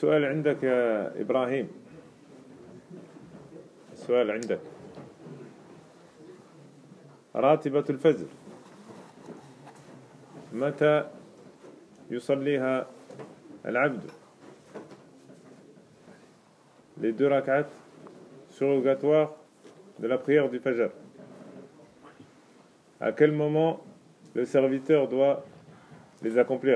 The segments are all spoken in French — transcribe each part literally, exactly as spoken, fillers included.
السؤال عندك يا إبراهيم، السؤال عندك، راتبة الفجر متى يصليها العبد؟ Les deux rak'at surrogatoires de la prière du Fajr. À quel moment le serviteur doit les accomplir?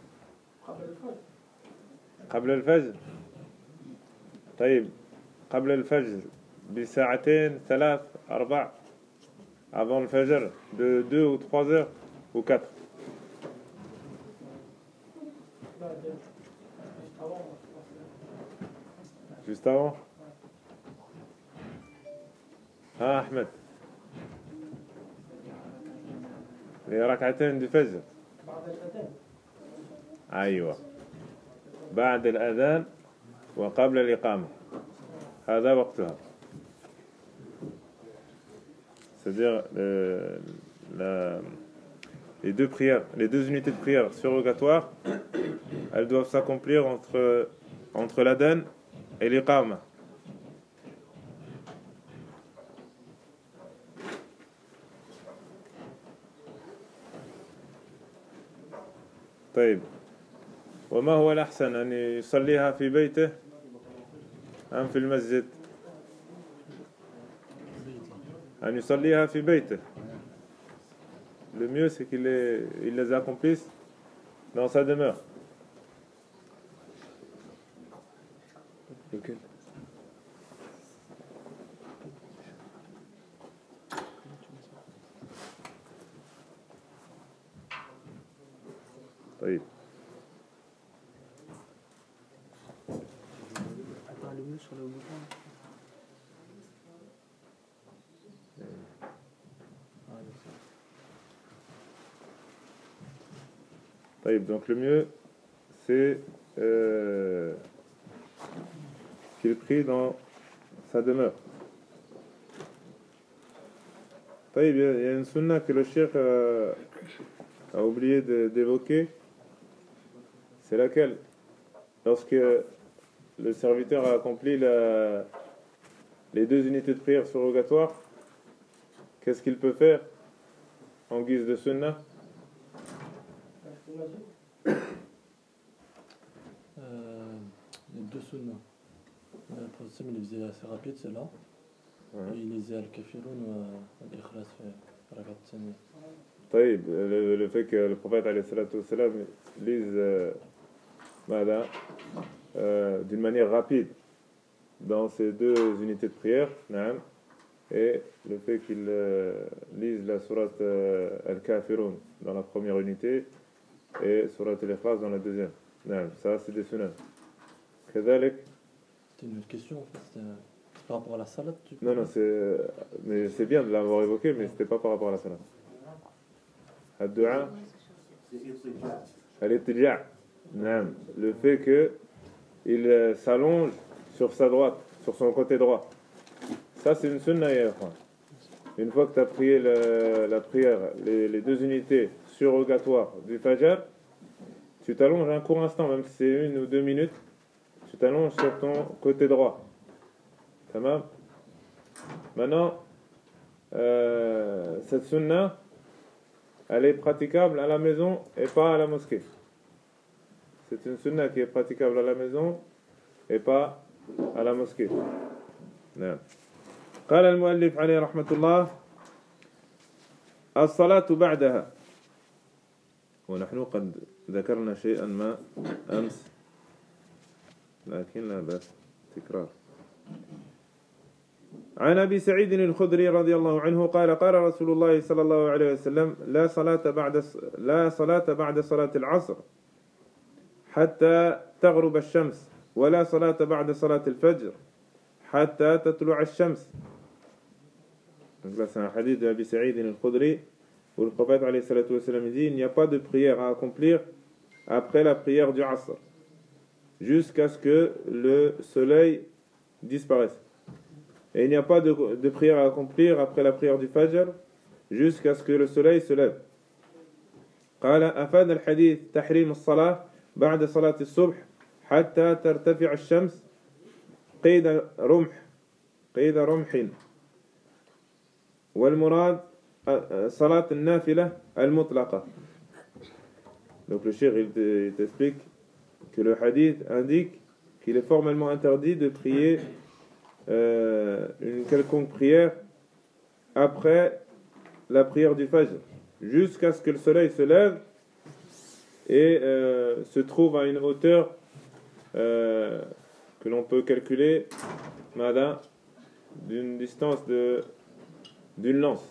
قبل الفجر. طيب قبل الفجر بساعتين ثلاث أربع avant le Fajr de deux ou trois heures ou quatre. Juste avant. Ah Ahmed. Les rak'atayn du Fajr. أيوة. بعد الأذان وقبل الإقامة. هذا وقتها. C'est-à-dire euh, la, les deux prières, les deux unités de prière surrogatoires, elles doivent s'accomplir entre entre l'adhan et l'iqama. طيب وما هو الأحسن أن يصليها في بيته أم في المسجد؟ أن يصليها في بيته. Le mieux c'est qu'il les, il les accomplisse dans sa demeure. Okay. طيب طيب donc le mieux c'est euh, qu'il prie dans sa demeure. طيب il y a une sunna que le cheikh a, a oublié de, d'évoquer. C'est laquelle? Lorsque le serviteur a accompli la, les deux unités de prière surrogatoires, qu'est-ce qu'il peut faire en guise de sunna? Euh, les deux sunna. Le professeur il faisait assez rapide, c'est là. Ouais. Et il lisait Al-Kafirun ou Al-Ikhlas في ركعة الثانية. طيب le, le fait que le prophète عليه الصلاة والسلام lise euh, voilà, euh, d'une manière rapide dans ces deux unités de prière, et le fait qu'il euh, lise la sourate euh, Al-Kafirun dans la première unité et sourate Al-Ikhlas dans la deuxième. Ça c'est des sunnahs. كذلك. C'était une autre question en fait. C'était par rapport à la salat. Non non c'est mais c'est bien de l'avoir évoqué, mais c'était pas par rapport à la salat. Ad-du'a al-ittija'. Le fait que il s'allonge sur sa droite, sur son côté droit. Ça c'est une sunna. Une fois que tu as prié la, la prière, les, les deux unités surrogatoires du Fajr, tu t'allonges un court instant, même si c'est une ou deux minutes, tu t'allonges sur ton côté droit. Tamam. Maintenant, euh, cette sunna, elle est praticable à la maison et pas à la mosquée. C'est une sunna qui est praticable à la maison et pas à la mosquée. نعم. قال المؤلف عليه رحمة الله الصلاة بعدها. ونحن قد ذكرنا شيئا ما أمس لكن لا بأس تكرار. عن أبي سعيد الخدري رضي الله عنه قال قال رسول الله صلى الله عليه وسلم لا صلاة بعد لا صلاة بعد صلاة العصر حتى تغرب الشمس ولا صلاة بعد صلاة الفجر حتى تطلع الشمس. Donc là c'est un hadith de Abi Sa'id al-Khudri où le prophète alayhi salatu wa sallam dit il n'y a pas de prière à accomplir après la prière du Asr jusqu'à ce que le soleil disparaisse. Et il n'y a pas de, de prière à accomplir après la prière du Fajr jusqu'à ce que le soleil se lève. قال أفاد الحديث تحريم الصلاة بعد صلاة الصبح حتى ترتفع الشمس قيد رمح قيد رمح والمراد صلاة النافلة المطلقة. Donc le cheikh il t'explique que le hadith indique qu'il est formellement interdit de prier euh, une quelconque prière après la prière du Fajr, jusqu'à ce que le soleil se lève et euh, se trouve à une hauteur euh, que l'on peut calculer madame, d'une distance de d'une lance.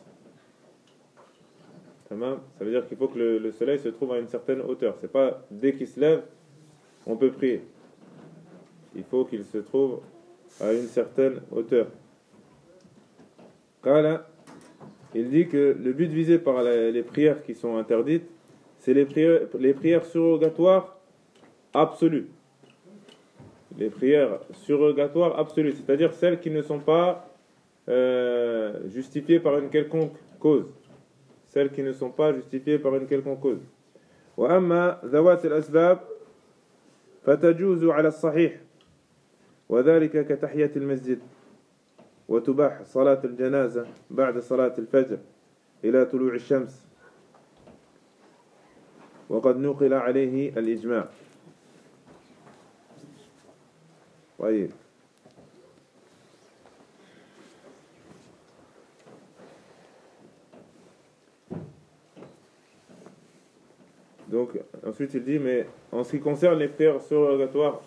Ça veut dire qu'il faut que le, le soleil se trouve à une certaine hauteur. C'est pas dès qu'il se lève on peut prier. Il faut qu'il se trouve à une certaine hauteur. Qala, il dit que le but visé par les, les prières qui sont interdites, c'est les prières, les prières surrogatoires absolues. Les prières surrogatoires absolues, c'est-à-dire celles qui ne sont pas euh, justifiées par une quelconque cause. Celles qui ne sont pas justifiées par une quelconque cause. وأما ذوات الأسباب فتجوز على الصحيح وذلك كتحية المسجد وتباح صلاة الجنازة بعد صلاة الفجر إلى طلوع الشمس وقد نقل عليه الإجماع. طيب Donc, ensuite il dit, mais en ce qui concerne les prières surrogatoires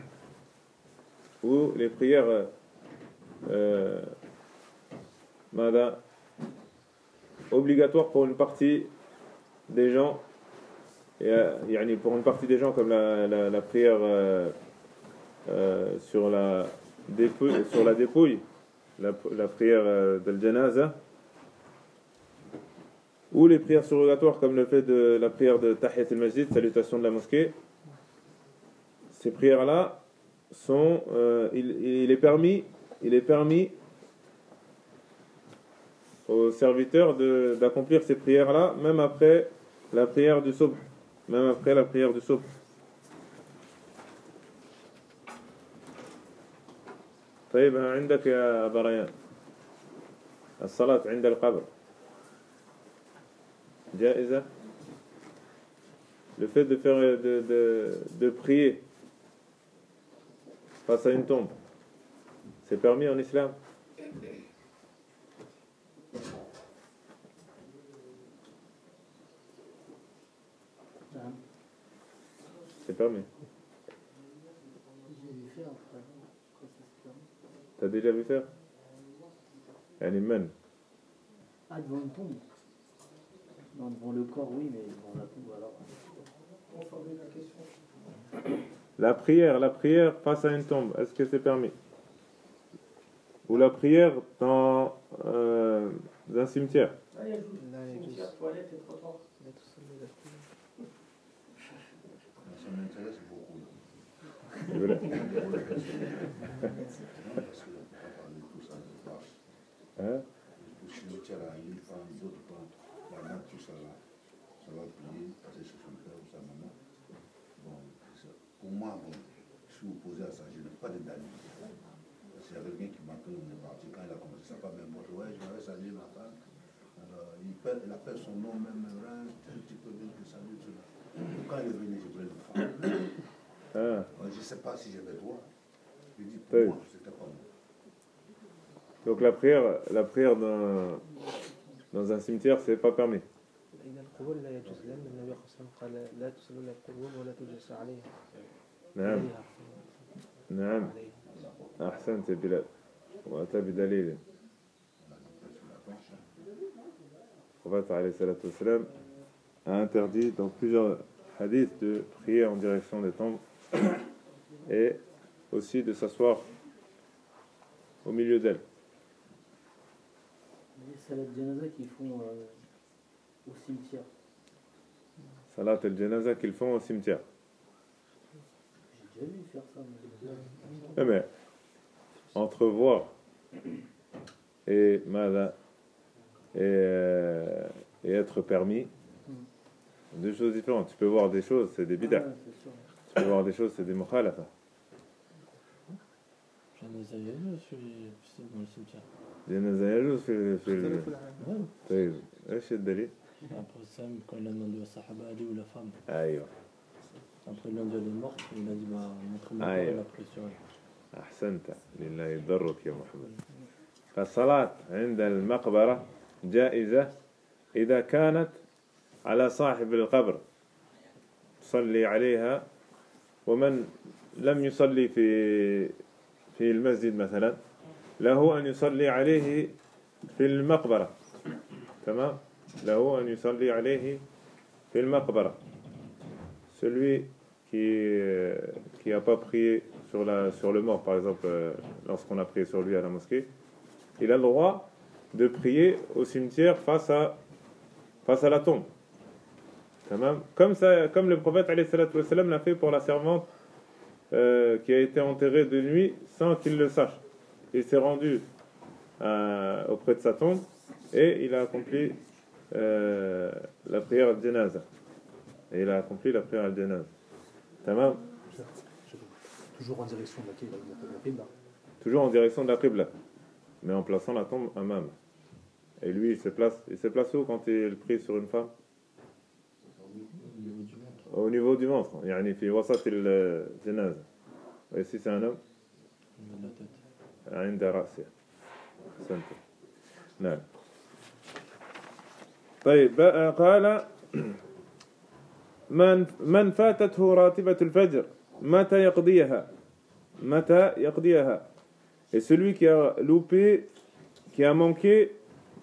ou les prières euh, madame, obligatoires pour une partie des gens, et, euh, pour une partie des gens comme la, la, la prière euh, euh, sur, la dépouille, sur la dépouille, la, la prière euh, de janaza, ou les prières surrogatoires comme le fait de la prière de Tahiyat al-Masjid, salutation de la mosquée. Ces prières-là sont, euh, il, il est permis, il est permis aux serviteurs de, d'accomplir ces prières-là, même après la prière du subh, même après la prière du subh. طيب عندك يا بريان الصلاة عند القبر جائزة. Le fait de faire de, de, de prier face à une tombe, c'est permis en islam? C'est permis. T'as déjà vu faire? Yani man. Ah, devant une tombe. Non, devant le corps, oui, mais devant la tombe, alors. On formule la question. La prière, la prière face à une tombe, est-ce que c'est permis? Ou la prière dans euh, un cimetière? Ah, il y a le cimetière, toilette et trottoir. Ça m'intéresse beaucoup. Voilà. Parce qu'on ne peut pas parler tout ça de base. Hein? Le cimetière a une femme, d'autres plantes. La nature, ça va, ça va plier, passer sur son père ou sa maman. Bon, pour moi, bon, je suis opposé à ça, je n'ai pas de d'amis. Parce qu'il y avait quelqu'un qui m'a appelé, on est parti, quand il a commencé sa femme, même moi, ouais, je m'avais salué ma femme. Alors, il, perd, il appelle son nom, même un petit peu bien que salut, tout là. Quand il est venu, je voulais le faire. Ah. Je ne sais pas si j'avais droit. Je dis pour Oui. moi, c'était pas moi. Donc la prière, la prière dans, dans un cimetière, c'est pas permis. نعم نعم أحسنت بلال وأتى بدليل. Le prophète alayhi salatu wassalam a interdit dans plusieurs hadiths de prier en direction des tombes et aussi de s'asseoir au milieu d'elles. Les salats de janaza qu'ils font euh, au cimetière. Salat al-janaza qu'ils font au cimetière. J'ai déjà vu faire ça. Mais, mais entrevoir et mala et, euh, et être permis, deux choses différentes. Tu peux voir des choses, c'est des bid'ah. Ah, c'est sûr. Tu peux voir des choses, c'est des mukhalafa. جنازة يجوز في في dans le cimetière. جنازة يجوز في في ال... Ouais. طيب ايش الدليل؟ Après ça, quand il a demandé au Sahaba Ali ou la femme, ايوه après l'un d'eux elle est morte, il a dit bah montre-moi Ah, pas ouais. la pression. أحسنت لله يضرك يا محمد. فالصلاة عند المقبرة جائزة إذا كانت على صاحب القبر صلي عليها، ومن لم يصلي في في المسجد مثلا له أن يصلي عليه في المقبرة. تمام، له أن يصلي عليه في المقبرة. Celui qui qui n'a pas prié sur la sur le mort, par exemple, euh, lorsqu'on a prié sur lui à la mosquée, il a le droit de prier au cimetière face à face à la tombe. Tamam. Comme ça, comme le prophète alayhi salatu wa salam l'a fait pour la servante euh, qui a été enterrée de nuit sans qu'il le sache. Il s'est rendu euh, auprès de sa tombe et il a accompli euh, la prière al-janaza. Et il a accompli la prière al-janaza. Tamam. Toujours en direction de la Qibla, de la Qibla. Toujours en direction de la Qibla, mais en plaçant la tombe amam. Et lui, il se place, il se place où quand il prie sur une femme? Au niveau du ventre. Au niveau du ventre. يعني في وسط الجنازة. Et si c'est un homme? Au niveau de la tête. عند رأسه. أحسنت. نعم. طيب بقى قال من من فاتته راتبة الفجر متى يقضيها متى يقضيها. Et celui qui a loupé, qui a manqué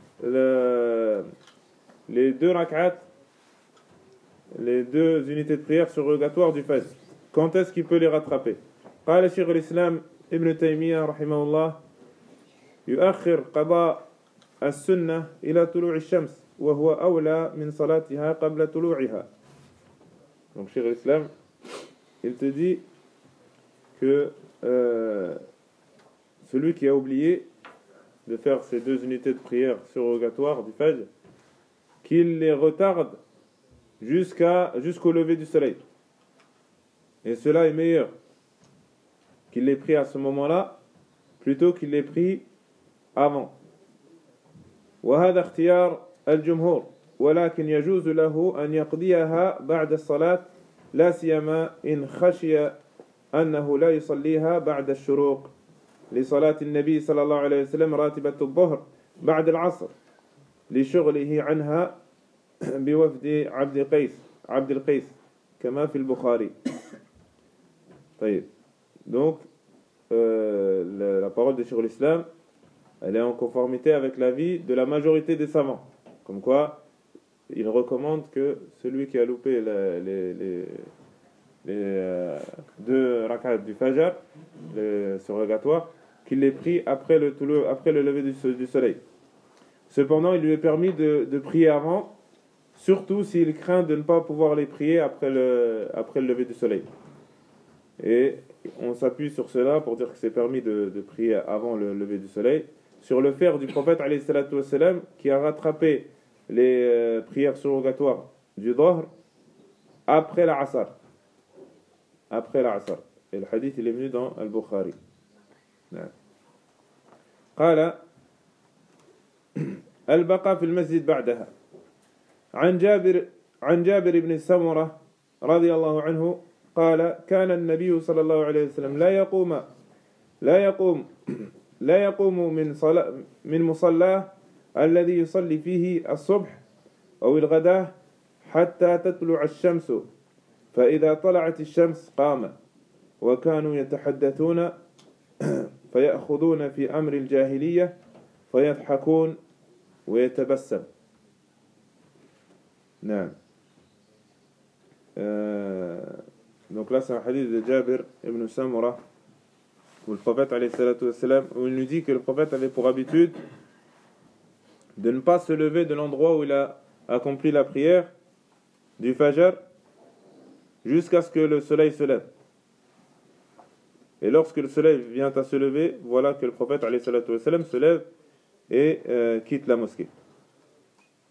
le, les deux rak'at, les deux unités de prière surrogatoires du Fajr, quand est-ce qu'il peut les rattraper? قال شيخ الإسلام ابن تيمية رحمه الله يؤخر قضاء السنة إلى طلوع الشمس وهو أولى من صلاتها قبل طلوعها. Donc Cheikh l'Islam, il te dit que euh, celui qui a oublié de faire ces deux unités de prière surrogatoires du Fajr, qu'il les retarde jusqu'à, jusqu'au lever du soleil. Et cela est meilleur qu'il les prie à ce moment-là plutôt qu'il les prie avant. وهذا اختيار الجمهور ولكن يجوز له أن يقضيها بعد الصلاة لا سيما إن خشي أنه لا يصليها بعد الشروق لصلاة النبي صلى الله عليه وسلم راتبة الظهر بعد العصر لشغله عنها بوفد عبد قيس عبد القيس كما في البخاري. طيب. Donc euh, la, la parole de Cheikh l'Islam, elle est en conformité avec l'avis de la majorité des savants. Comme quoi, il recommande que celui qui a loupé la, les, les, les euh, deux rak'at du Fajr, les surrogatoires, qu'il les prie après le, après le lever du, du soleil. Cependant, il lui est permis de, de prier avant, surtout s'il craint de ne pas pouvoir les prier après le, après le lever du soleil. Et on s'appuie sur cela pour dire que c'est permis de, de prier avant le lever du soleil, sur le faire du prophète alayhi salatu wassalam, qui a rattrapé les euh, prières surrogatoires du Dhahr après la Asr. Après la Asr. Et le hadith il est venu dans Al-Bukhari. قال البقاء في المسجد بعدها عن جابر عن جابر بن سمرة رضي الله عنه قال كان النبي صلى الله عليه وسلم لا يقوم لا يقوم لا يقوم من صلاة من مصلاه الذي يصلي فيه الصبح أو الغداء حتى تطلع الشمس فإذا طلعت الشمس قام وكانوا يتحدثون فيأخذون في أمر الجاهلية فيضحكون ويتبسم. نعم. euh, donc là c'est un hadith de Jabir ibn Samura où le prophète alayhi salatu wassalam, où il nous dit que le prophète avait pour habitude de ne pas se lever de l'endroit où il a accompli la prière du Fajr jusqu'à ce que le soleil se lève. Et lorsque le soleil vient à se lever, voilà que le prophète alayhi salatu wassalam se lève et euh, quitte la mosquée.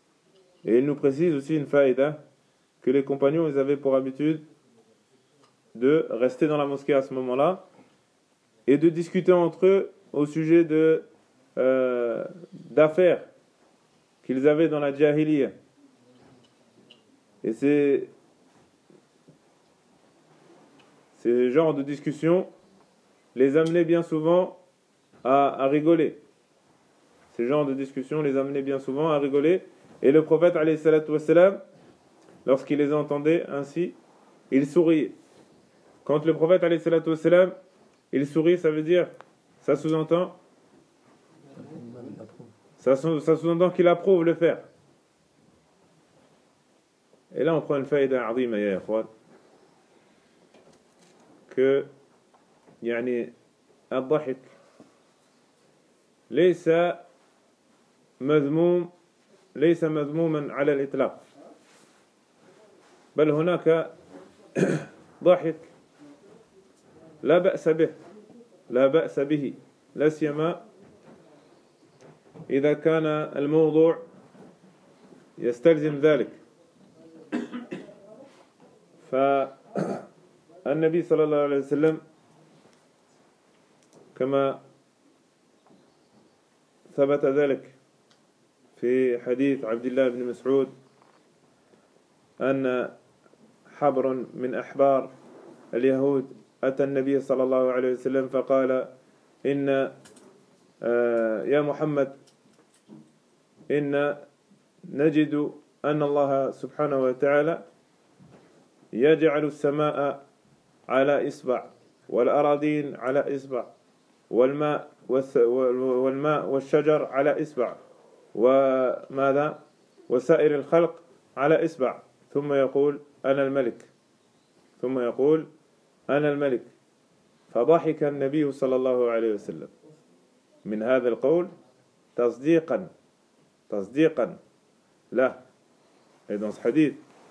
Et il nous précise aussi une faïda que les compagnons ils avaient pour habitude de rester dans la mosquée à ce moment-là et de discuter entre eux au sujet de, euh, d'affaires qu'ils avaient dans la jahiliya. Et c'est ces genres de discussions les amenaient bien souvent à, à rigoler. Ces genres de discussions les amenaient bien souvent à rigoler. Et le prophète, alayhi salatu wassalam, lorsqu'il les entendait ainsi, il souriait. Quand le prophète, alayhi salatu wassalam, il sourit, ça veut dire, ça sous-entend ça, sous- ça sous-entend qu'il approuve le faire. Et là on prend une faïda azima ya ikhwan, que يعني الضحك ليس مذموم ليس مذموما على الإطلاق، بل هناك ضحك لا بأس به لا بأس به لا سيما إذا كان الموضوع يستلزم ذلك. فالنبي صلى الله عليه وسلم كما ثبت ذلك في حديث عبد الله بن مسعود أن حبر من أحبار اليهود أتى النبي صلى الله عليه وسلم فقال إن آه يا محمد إن نجد أن الله سبحانه وتعالى يجعل السماء على إصبع والأراضين على إصبع والماء والماء والشجر على إصبع وماذا وسائر الخلق على إصبع ثم يقول أنا الملك ثم يقول أنا الملك. فضحك النبي صلى الله عليه وسلم من هذا القول تصديقا تصديقا له. Et dans ce hadith,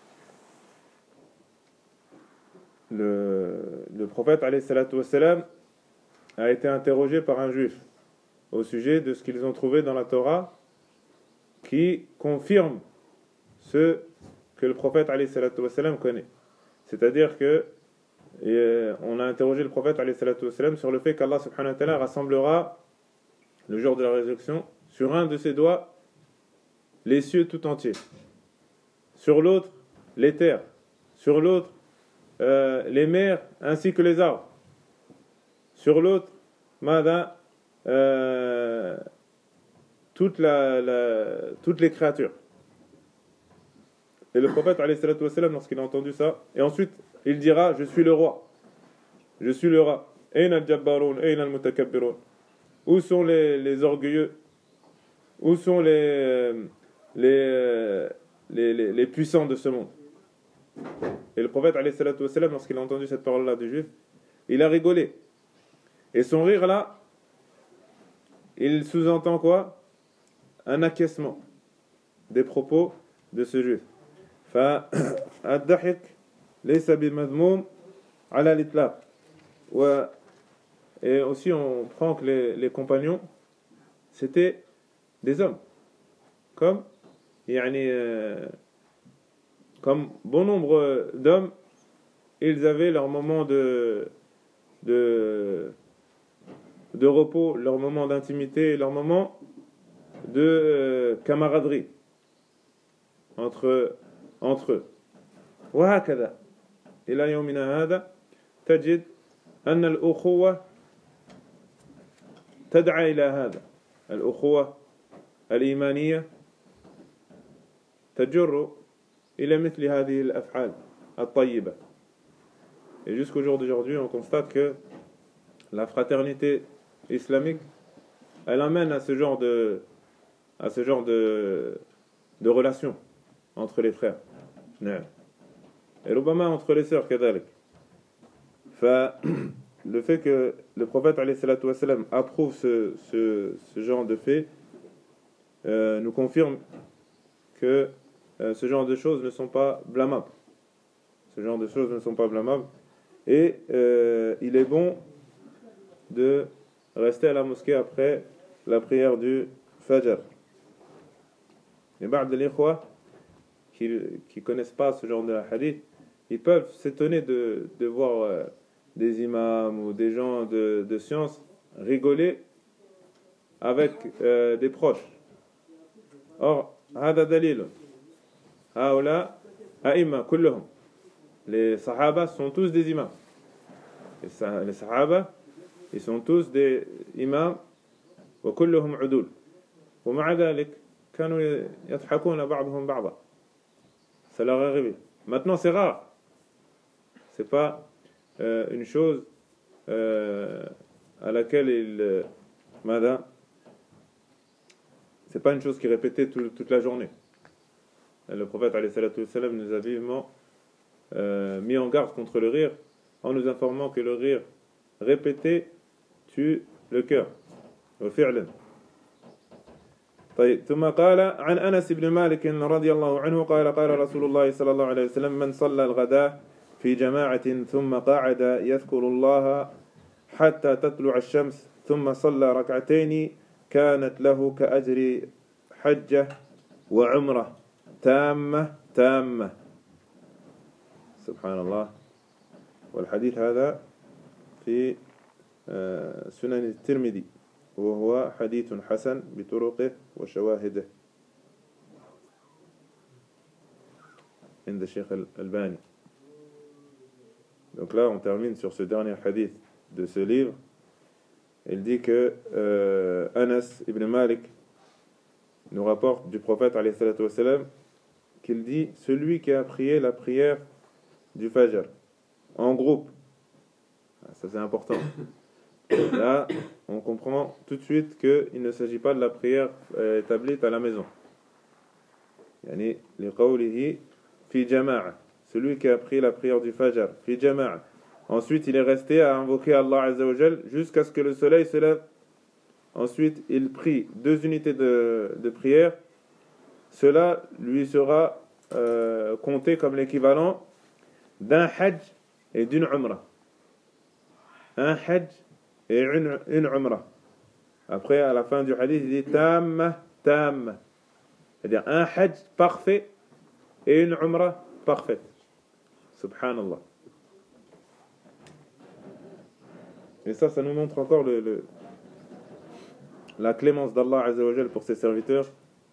le, le prophète alayhi salatu wassalam a été interrogé par un juif au sujet de ce qu'ils ont trouvé dans la Torah qui confirme ce que le prophète alayhi salatu wassalam connaît. C'est-à-dire que et on a interrogé le prophète alayhi salatu wassalam sur le fait qu'Allah subhanahu wa ta'ala rassemblera le jour de la résurrection sur un de ses doigts les cieux tout entiers, sur l'autre les terres, sur l'autre euh, les mers ainsi que les arbres, sur l'autre mada euh, toute la, la, toutes les créatures. Et le prophète alayhi salatu wassalam, lorsqu'il a entendu ça, et ensuite il dira je suis le roi, je suis le roi. Ayna al-jabbaroun, ayna al-mutakabbirun. Où sont les, les orgueilleux, où sont les, les, les, les, les puissants de ce monde? Et le prophète alayhi salatu wassalam, lorsqu'il a entendu cette parole-là du juif, il a rigolé. Et son rire là, il sous-entend quoi? Un acquiescement des propos de ce juif. فالضحك ليس بمذموم على الإطلاق. Et aussi on prend que les, les compagnons c'était des hommes comme يعني, euh, comme bon nombre d'hommes, ils avaient leur moment de de de repos, leur moment d'intimité, leur moment de euh, camaraderie entre entre eux. وهكذا إلى يومنا هذا تجد أن الأخوة تدعى إلى هذا. الأخوة الإيمانية تجر إلى مثل هذه الأفعال الطيبة. Et jusqu'au jour d'aujourd'hui, on constate que la fraternité islamique, elle amène à ce genre de, à ce genre de, de relation entre les frères. Et ربما entre les sœurs كذلك. Le fait que le prophète alayhi salatu wassalam approuve ce, ce, ce genre de fait euh, nous confirme que euh, ce genre de choses ne sont pas blâmables. Ce genre de choses ne sont pas blâmables. Et euh, il est bon de rester à la mosquée après la prière du Fajr. Et بعض الإخوة qui qui connaissent pas ce genre de hadith, ils peuvent s'étonner de, de voir euh, des imams ou des gens de, de science rigoler avec euh, des proches. Or, هذا دليل هؤلاء أئمة كلهم. Les sahaba sont tous des imams. Les, sah- les sahaba, ils sont tous des imams وكلهم عدول. ومع ذلك كانوا يضحكون بعضهم بعضا. Ça leur est arrivé. Maintenant, c'est rare. C'est pas euh, une chose euh, à laquelle il euh, madame, c'est pas une chose qui est répétée tout, toute la journée. Le prophète alayhi salatu wassalam nous a vivement euh, mis en garde contre le rire en nous informant que le rire répété tue le cœur. وفعلا. طيب ثم قال عن أنس بن مالك رضي الله عنه قال قال رسول الله صلى الله عليه وسلم من صلى الغداء في جماعة ثم قعد يذكر الله حتى تطلع الشمس ثم صلى ركعتين كانت له كأجر حجة وعمرة تامة تامة. سبحان الله. والحديث هذا في سنن الترمذي وهو حديث حسن بطرقه وشواهده عند الشيخ الألباني. Donc là, on termine sur ce dernier hadith de ce livre. Il dit que euh, Anas ibn Malik nous rapporte du prophète alayhi salatu wassalam qu'il dit celui qui a prié la prière du Fajr en groupe, ça c'est important. Là, on comprend tout de suite qu'il ne s'agit pas de la prière euh, établie à la maison. Yani, liqawlihi fi jama'a, celui qui a prié la prière du Fajr, fi jama'a. Ensuite, il est resté à invoquer Allah Azza wa Jal jusqu'à ce que le soleil se lève. Ensuite, il prie deux unités de, de prière. Cela lui sera euh, compté comme l'équivalent d'un hajj et d'une umrah. Un hajj et une, une umrah. Après, à la fin du hadith, il dit tamma, tamma. C'est-à-dire un hajj parfait et une umrah parfaite. Subhanallah. Et ça, ça nous montre encore le, le, la clémence d'Allah Azza wa Jal pour ses serviteurs.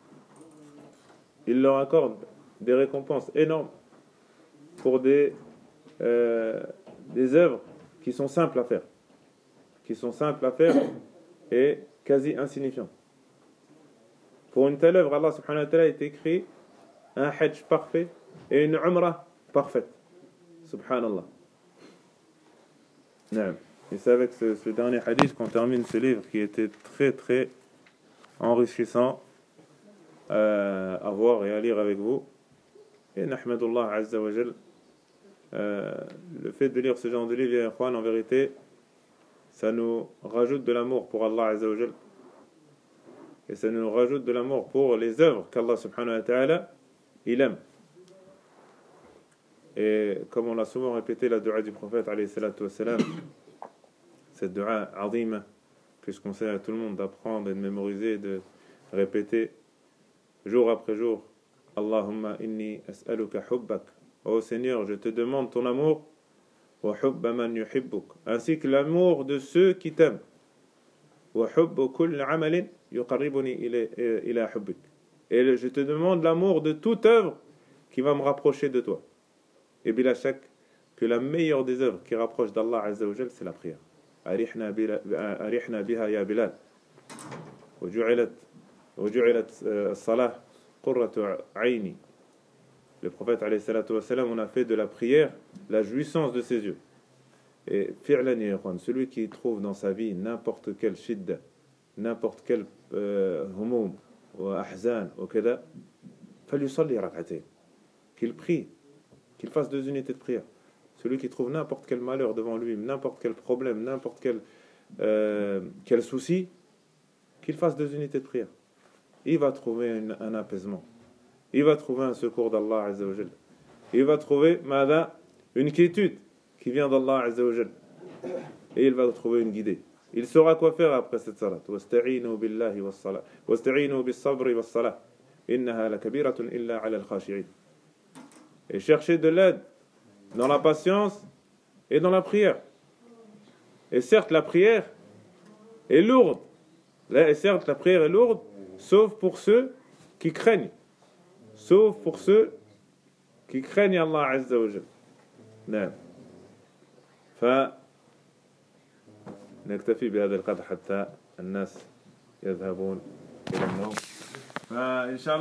Il leur accorde des récompenses énormes pour des, euh, des œuvres qui sont simples à faire. Qui sont simples à faire et quasi insignifiantes. Pour une telle œuvre, Allah subhanahu wa ta'ala a écrit un hajj parfait et une umrah parfaite. Subhanallah. Naam. Et c'est avec ce, ce dernier hadith qu'on termine ce livre qui était très très enrichissant euh, à voir et à lire avec vous. Et nahmadullah azza wa jal, euh, le fait de lire ce genre de livre, en vérité, ça nous rajoute de l'amour pour Allah azza wa jal. Et ça nous rajoute de l'amour pour les œuvres qu'Allah subhanahu wa ta'ala il aime. Et comme on l'a souvent répété, la dua du prophète alayhi salatu wassalam, cette dua azima, puisqu'on sait à tout le monde d'apprendre et de mémoriser et de répéter jour après jour. Allahumma inni as'aluka hubbak. Oh Seigneur, je te demande ton amour, wa hubba man yuhibbuk, ainsi que l'amour de ceux qui t'aiment. Wa hubbu kull amalin yuqarribuni ila hubbik. Et je te demande l'amour de toute œuvre qui va me rapprocher de toi. Et bila shak que la meilleure des œuvres qui rapproche d'Allah Azza wa Jal, c'est la prière. أرحنا بها يا بلال وجعلت وجعلت الصلاة قرة عيني. Le prophète alayhi salatu wassalam, on a fait de la prière la jouissance de ses yeux. Et fi'lan ya ikhwan, celui qui trouve dans sa vie n'importe quelle shidda, n'importe quel humum ou ahzan ou kada, falyusalli rak'atayn, qu'il prie, qu'il fasse deux unités de prière. Celui qui trouve n'importe quel malheur devant lui, n'importe quel problème, n'importe quel, euh, quel souci, qu'il fasse deux unités de prière. Il va trouver une, un apaisement. Il va trouver un secours d'Allah Azza wa Jal. Il va trouver mada, une quiétude qui vient d'Allah Azza wa Jal. Et il va trouver une guidée. Il saura quoi faire après cette salat. Wasta'inu billahi was salat. Wasta'inu bis sabri was salat. Innaha la kabiratun illa ala al khashi'in. Et chercher de l'aide dans la patience et dans la prière. Et certes, la prière est lourde. Et certes, la prière est lourde, sauf pour ceux qui craignent. Sauf pour ceux qui craignent Allah Azza wa Jal. نعم. فنكتفي بهذا القدر حتى الناس يذهبون إلى النوم. فإن شاء الله